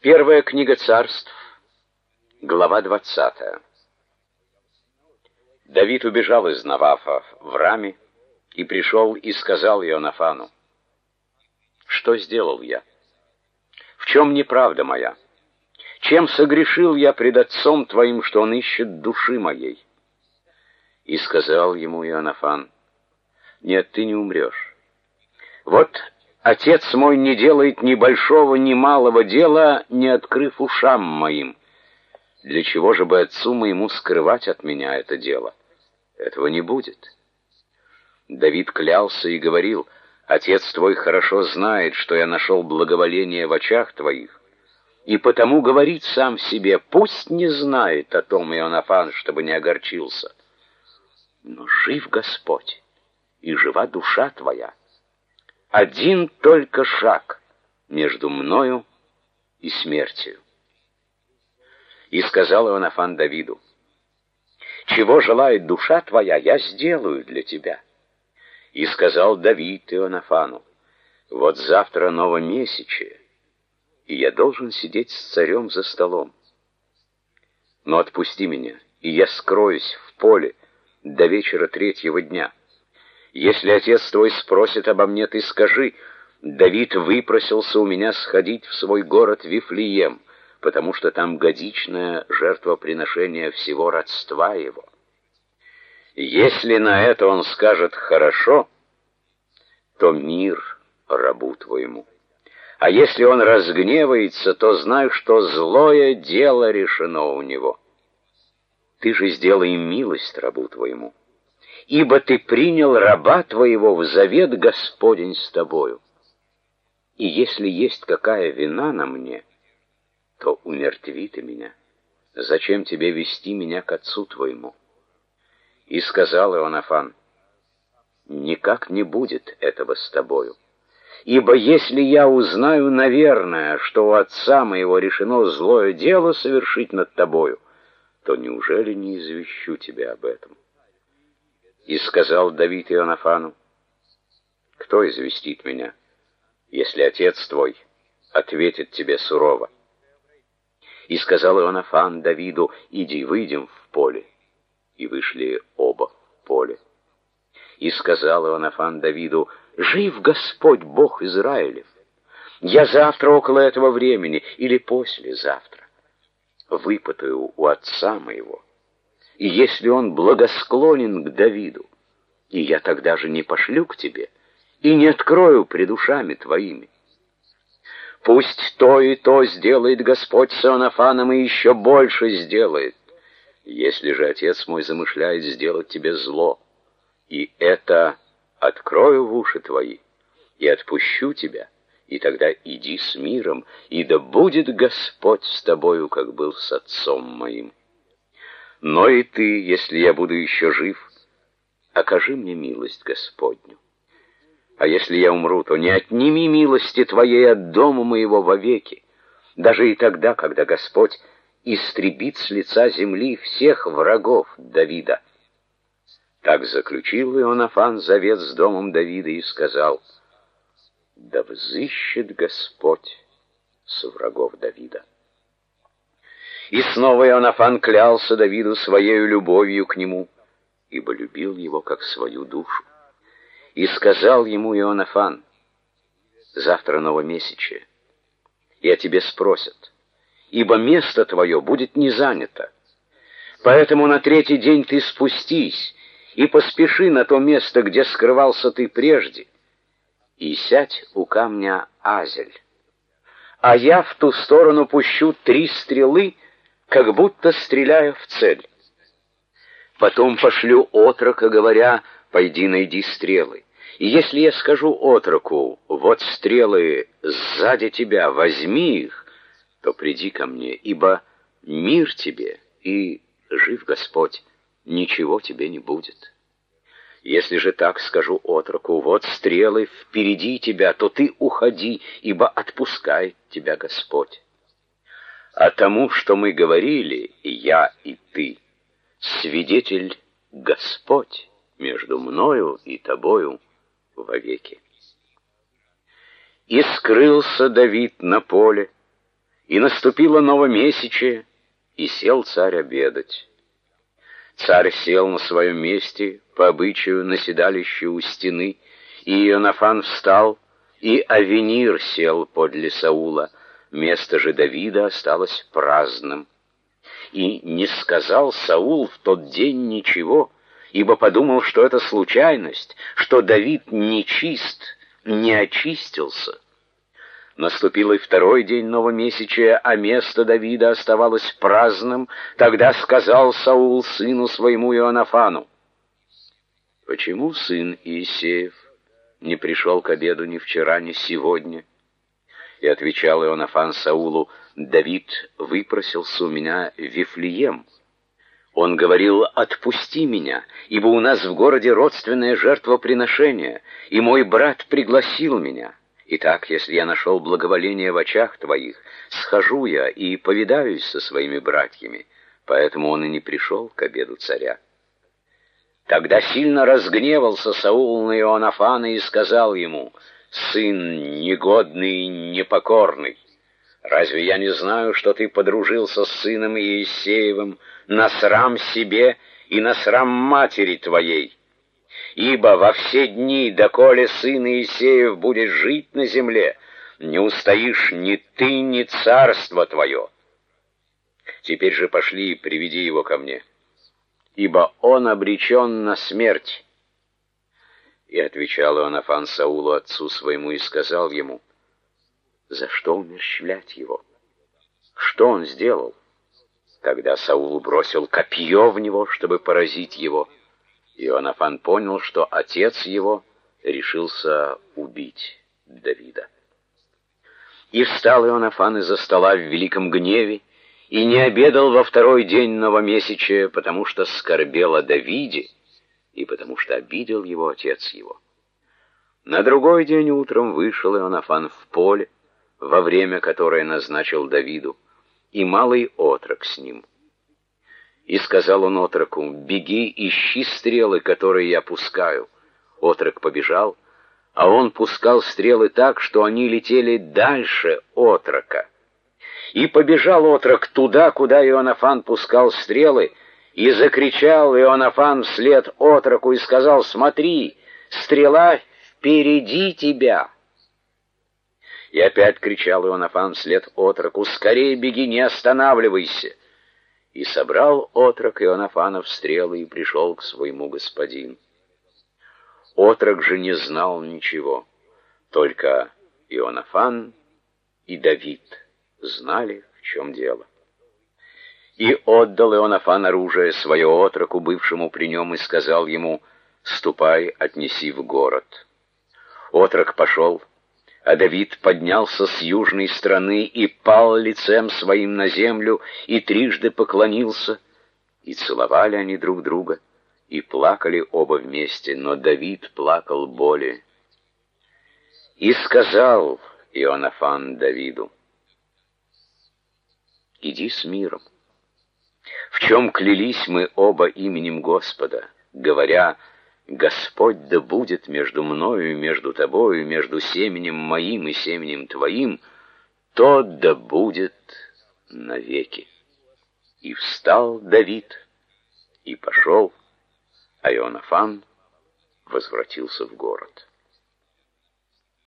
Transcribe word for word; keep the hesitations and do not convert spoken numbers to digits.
Первая книга Царств, глава двадцатая. Давид убежал из Навафа в Раме и пришел и сказал Ионафану: «Что сделал я? В чем неправда моя? Чем согрешил я пред отцом твоим, что он ищет души моей?» И сказал ему Ионафан: «Нет, ты не умрешь. Вот отец мой не делает ни большого, ни малого дела, не открыв ушам моим. Для чего же бы отцу моему скрывать от меня это дело? Этого не будет». Давид клялся и говорил: «Отец твой хорошо знает, что я нашел благоволение в очах твоих, и потому говорит сам себе: пусть не знает о том Ионафан, чтобы не огорчился. Но жив Господь, и жива душа твоя. Один только шаг между мною и смертью». И сказал Ионафан Давиду: «Чего желает душа твоя, я сделаю для тебя». И сказал Давид Ионафану: «Вот завтра новомесячие, и я должен сидеть с царем за столом. Но отпусти меня, и я скроюсь в поле до вечера третьего дня. Если отец твой спросит обо мне, ты скажи: Давид выпросился у меня сходить в свой город Вифлеем, потому что там годичное жертвоприношение всего родства его. Если на это он скажет: хорошо, то мир рабу твоему. А если он разгневается, то знай, что злое дело решено у него. Ты же сделай милость рабу твоему, ибо ты принял раба твоего в завет Господень с тобою. И если есть какая вина на мне, то умертви ты меня. Зачем тебе вести меня к отцу твоему?» И сказал Ионафан: «Никак не будет этого с тобою. Ибо если я узнаю, наверное, что у отца моего решено злое дело совершить над тобою, то неужели не извещу тебя об этом?» И сказал Давид Ионафану: «Кто известит меня, если отец твой ответит тебе сурово?» И сказал Ионафан Давиду: «Иди, выйдем в поле». И вышли оба в поле. И сказал Ионафан Давиду: «Жив Господь, Бог Израилев! Я завтра около этого времени или послезавтра выпытаю у отца моего, и если он благосклонен к Давиду, и я тогда же не пошлю к тебе и не открою пред ушами твоими. Пусть то и то сделает Господь с Ионафаном, и еще больше сделает. Если же отец мой замышляет сделать тебе зло, и это открою в уши твои, и отпущу тебя, и тогда иди с миром, и да будет Господь с тобою, как был с отцом моим. Но и ты, если я буду еще жив, окажи мне милость Господню. А если я умру, то не отними милости твоей от дома моего вовеки, даже и тогда, когда Господь истребит с лица земли всех врагов Давида». Так заключил Ионафан завет с домом Давида и сказал: «Да взыщет Господь с врагов Давида». И снова Ионафан клялся Давиду своею любовью к нему, ибо любил его как свою душу. И сказал ему Ионафан: «Завтра новомесячие, и о тебе спросят, ибо место твое будет не занято. Поэтому на третий день ты спустись и поспеши на то место, где скрывался ты прежде, и сядь у камня Азель. А я в ту сторону пущу три стрелы, как будто стреляя в цель. Потом пошлю отрока, говоря: пойди найди стрелы. И если я скажу отроку: вот стрелы сзади тебя, возьми их, то приди ко мне, ибо мир тебе, и жив Господь, ничего тебе не будет. Если же так скажу отроку: вот стрелы впереди тебя, то ты уходи, ибо отпускает тебя Господь. А тому, что мы говорили, я и ты, свидетель Господь между мною и тобою вовеки». И скрылся Давид на поле, И наступило новомесячие, и сел царь обедать. Царь сел на своем месте, по обычаю на седалище у стены, и Ионафан встал, и Авенир сел подле Саула. Место же Давида осталось праздным. И не сказал Саул в тот день ничего, ибо подумал, что это случайность, что Давид нечист, не очистился. Наступил и второй день новомесячия, а место Давида оставалось праздным. Тогда сказал Саул сыну своему Ионафану: «Почему сын Иисеев не пришел к обеду ни вчера, ни сегодня?» И отвечал Ионафан Саулу: «Давид выпросился у меня в Вифлеем. Он говорил: отпусти меня, ибо у нас в городе родственное жертвоприношение, и мой брат пригласил меня. Итак, если я нашел благоволение в очах твоих, схожу я и повидаюсь со своими братьями». Поэтому он и не пришел к обеду царя. Тогда сильно разгневался Саул на Ионафана и сказал ему: «Сын негодный и непокорный, разве я не знаю, что ты подружился с сыном Иисеевым на срам себе и на срам матери твоей? Ибо во все дни, доколе сын Иисеев будет жить на земле, не устоишь ни ты, ни царство твое. Теперь же пошли и приведи его ко мне, ибо он обречен на смерть». И отвечал Ионафан Саулу отцу своему и сказал ему: «За что умерщвлять его? Что он сделал?» Тогда Саул бросил копье в него, чтобы поразить его. Ионафан понял, что отец его решился убить Давида. И встал Ионафан из-за стола в великом гневе, и не обедал во второй день новомесячия, потому что скорбел о Давиде, и потому что обидел его отец его. На другой день утром вышел Ионафан в поле, во время которое назначил Давиду, и малый отрок с ним. И сказал он отроку: «Беги, ищи стрелы, которые я пускаю». Отрок побежал, а он пускал стрелы так, что они летели дальше отрока. И побежал отрок туда, куда Ионафан пускал стрелы, и закричал Ионафан вслед отроку и сказал: «Смотри, стрела впереди тебя». И опять кричал Ионафан вслед отроку: «Скорее беги, не останавливайся». И собрал отрок Ионафанов стрелы и пришел к своему господину. Отрок же не знал ничего, только Ионафан и Давид знали, в чем дело. И отдал Ионафан оружие свое отроку, бывшему при нем, и сказал ему: «Ступай, отнеси в город». Отрок пошел, а Давид поднялся с южной стороны и пал лицем своим на землю, и трижды поклонился, и целовали они друг друга, и плакали оба вместе, но Давид плакал более. И сказал Ионафан Давиду: «Иди с миром. В чем клялись мы оба именем Господа, говоря: Господь да будет между мною и между тобою, между семенем моим и семенем твоим, то да будет навеки». И встал Давид и пошел, а Ионафан возвратился в город.